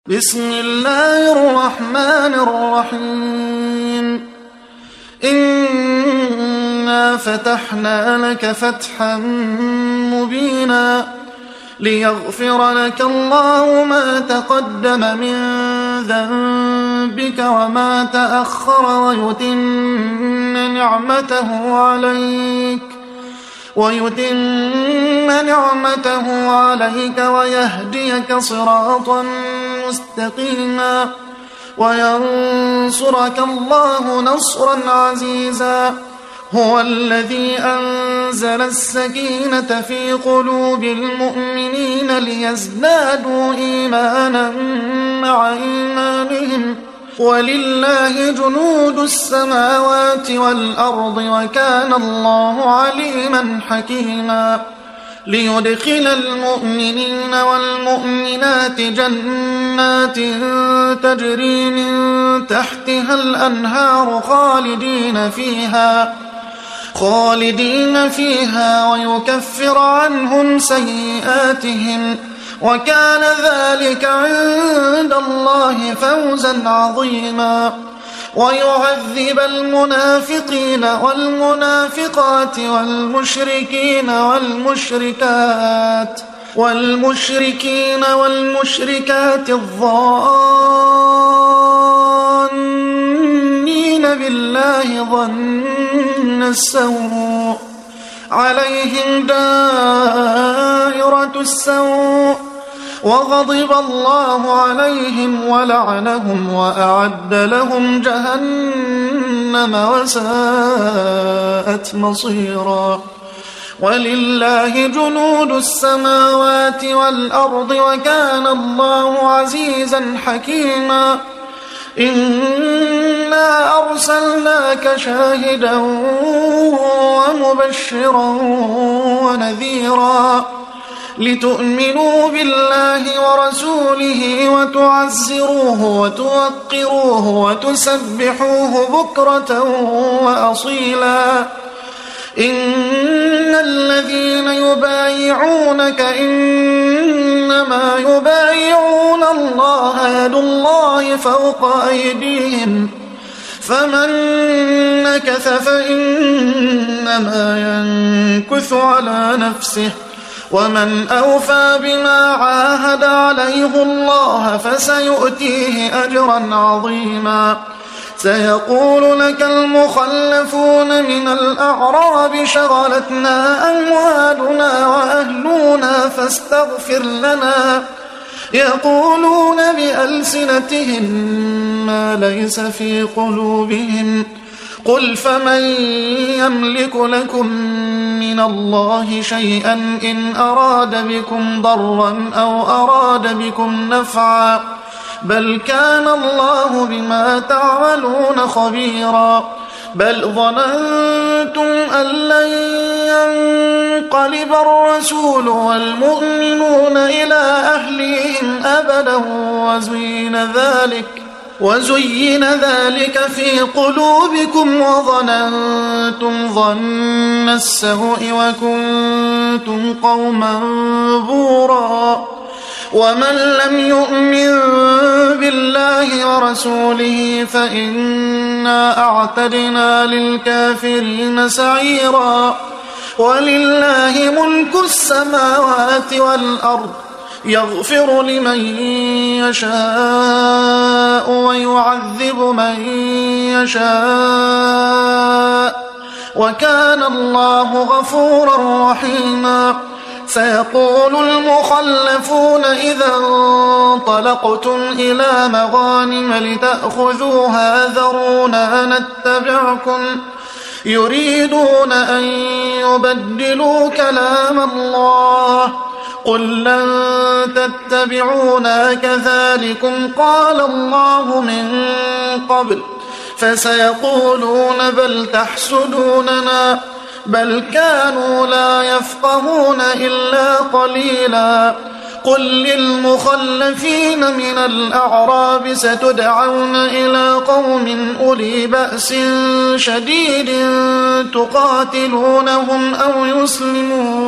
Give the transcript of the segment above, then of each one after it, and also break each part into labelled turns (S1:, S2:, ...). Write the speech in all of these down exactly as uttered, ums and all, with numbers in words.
S1: بسم الله الرحمن الرحيم إنا فتحنا لك فتحا مبينا ليغفر لك الله ما تقدم من ذنبك وما تأخر ويتم نعمته عليك ويتم نعمته عليك ويهديك صراطا مستقيما وينصرك الله نصرا عزيزا هو الذي أنزل السكينة في قلوب المؤمنين ليزدادوا إيمانا مع إيمانهم ولله جنود السماوات والأرض وكان الله عليما حكيما ليدخل المؤمنين والمؤمنات جنات تجري من تحتها الأنهار خالدين فيها خالدين فيها ويكفر عنهم سيئاتهم وكان ذلك عند الله فوزا عظيما ويعذب المنافقين والمنافقات والمشركين والمشركات والمشركين والمشركات الظانين بالله ظن السوء عليهم دائرة السوء وغضب الله عليهم ولعنهم وأعد لهم جهنم وساءت مصيرا ولله جنود السماوات والأرض وكان الله عزيزا حكيما إنا أرسلناك شاهدا ومبشرا ونذيرا لتؤمنوا بالله ورسوله وتعزروه وتوقروه وتسبحوه بكرة وأصيلا إن الذين يبايعونك إنما يبايعون الله يد الله فوق أيديهم فمن نكث فإنما ينكث على نفسه ومن أوفى بما عاهد عليه الله فسيؤتيه أجرا عظيما سيقول لك المخلفون من الأعراب شغلتنا أموالنا وأهلنا فاستغفر لنا يقولون بألسنتهم ما ليس في قلوبهم قل فمن يملك لكم من الله شيئا إن أراد بكم ضرا أو أراد بكم نفعا بل كان الله بما تعملون خبيرا بل ظننتم أن لن ينقلب الرسول والمؤمنون إلى أهلهم أبدا وزين ذلك وزين ذلك في قلوبكم وظننتم ظن السوء وكنتم قوما بورا ومن لم يؤمن بالله ورسوله فإنا أعتدنا للكافرين سعيرا ولله ملك السماوات والأرض يغفر لمن يشاء ويعذب من يشاء وكان الله غفورا رحيما سيقول المخلفون إذا انطلقتم إلى مغانم لتأخذوها ذرونا نتبعكم يريدون أن يبدلوا كلام الله قل لن تتبعونا كذلكم قال الله من قبل فسيقولون بل تحسدوننا بل كانوا لا يفقهون إلا قليلا قل للمخلفين من الأعراب ستدعون إلى قوم أولي بأس شديد تقاتلونهم أو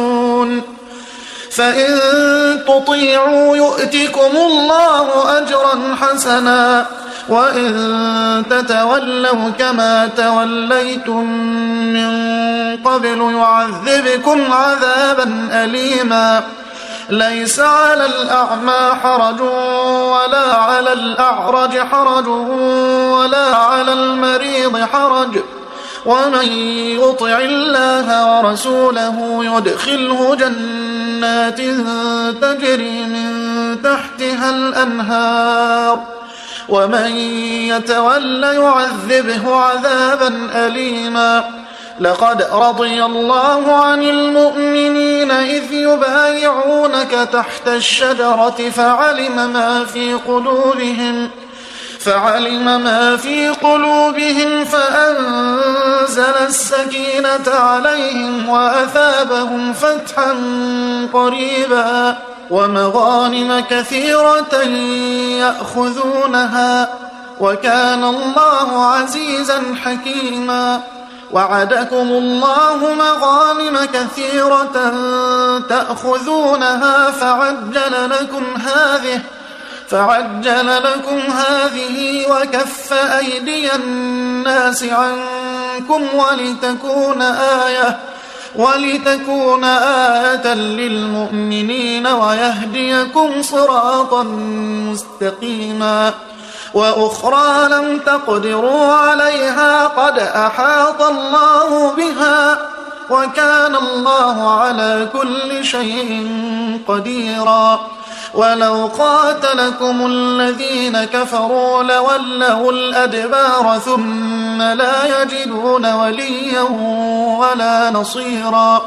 S1: يسلمون فإن تطيعوا يؤتكم الله أجرا حسنا وإن تتولوا كما توليتم من قبل يعذبكم عذابا أليما ليس على الأعمى حرج ولا على الأعرج حرج ولا على المريض حرج ومن يطع الله ورسوله يدخله جنات تجري من تحتها الأنهار ومن يتول يعذبه عذابا أليما لقد رضي الله عن المؤمنين إذ يبايعونك تحت الشجرة فعلم ما في قلوبهم فعلم ما في قلوبهم فأنزل السكينة عليهم وأثابهم فتحا قريبا ومغانم كثيرة يأخذونها وكان الله عزيزا حكيما وعدكم الله مغانم كثيرة تأخذونها فعجل لكم هذه فعجل لكم هذه وكف أيدي الناس عنكم ولتكون آية ولتكون آية للمؤمنين ويهديكم صراطا مستقيما وأخرى لم تقدروا عليها قد أحاط الله بها وكان الله على كل شيء قديرا ولو قاتلكم الذين كفروا لولوا الأدبار ثم لا يجدون وليا ولا نصيرا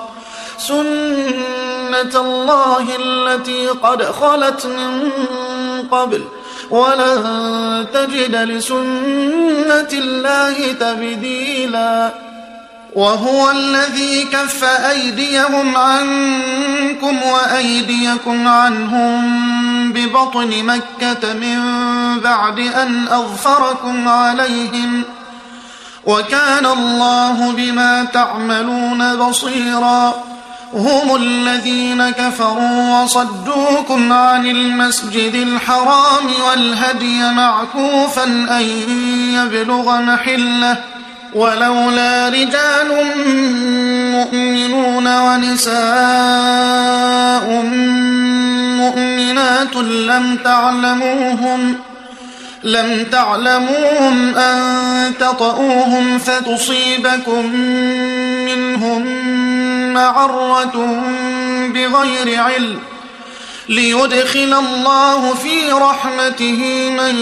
S1: سنة الله التي قد خلت من قبل ولن تجد لسنة الله تبديلا وهو الذي كف أيديهم عنكم وأيديكم عنهم ببطن مكة من بعد أن أظفركم عليهم وكان الله بما تعملون بصيرا هم الذين كفروا وصدوكم عن المسجد الحرام والهدي معكوفا أن يبلغ محله ولولا رجال مؤمنون ونساء مؤمنات لم تعلموهم لم تعلموهم أن تطؤوهم فتصيبكم منهم معرة بغير علم ليدخل الله في رحمته من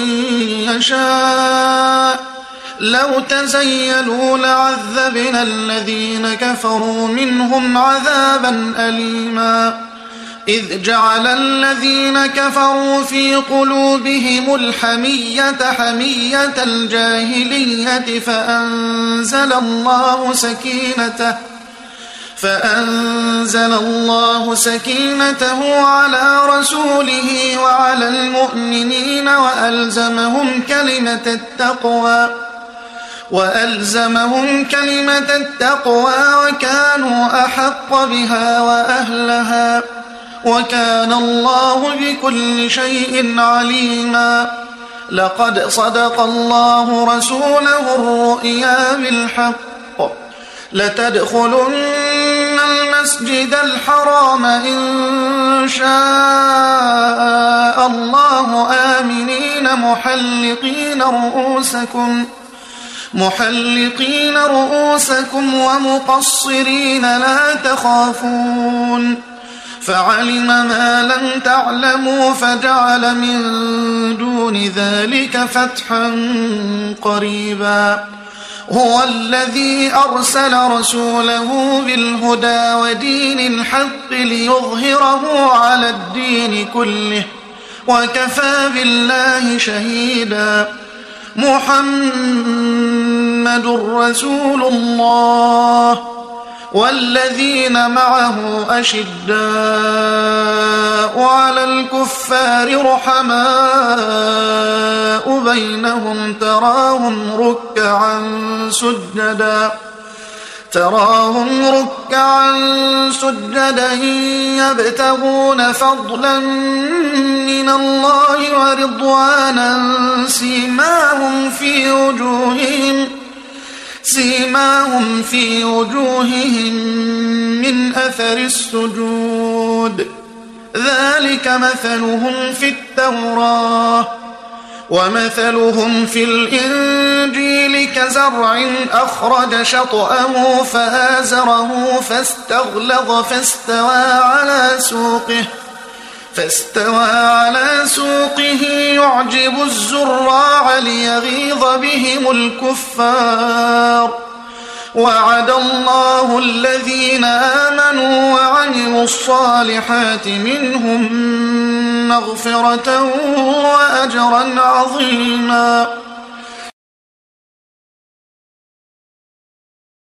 S1: يشاء لو تزيلوا لعذبنا الذين كفروا منهم عذابا أليما إذ جعل الذين كفروا في قلوبهم الحمية حمية الجاهلية فأنزل الله سكينته فأنزل الله سكينته على رسوله وعلى المؤمنين وألزمهم كلمة التقوى وألزمهم كلمة التقوى وكانوا أحق بها وأهلها وكان الله بكل شيء عليما لقد صدق الله رسوله الرؤيا بالحق لتدخلن المسجد الحرام إن شاء الله آمنين محلقين رؤوسكم محلقين رؤوسكم ومقصرين لا تخافون فعلم ما لم تعلموا فجعل من دون ذلك فتحا قريبا هو الذي أرسل رسوله بالهدى ودين الحق ليظهره على الدين كله وكفى بالله شهيدا محمد رسول الله والذين معه أشداء على الكفار رحماء بينهم تراهم ركعا سجدا تراهم ركعا سجدا يبتغون فضلا من الله ورضوانا سيماهم في وجوههم سيماهم في وجوههم من أثر السجود ذلك مثلهم في التوراة ومثلهم في الإنجيل كزرع أخرج شطأه فآزره فاستغلظ فاستوى على سوقه فاستوى على سوقه يعجب الزراع ليغيظ بهم الكفار وعد الله الذين آمنوا وعملوا الصالحات منهم مغفرة وأجرا عظيما.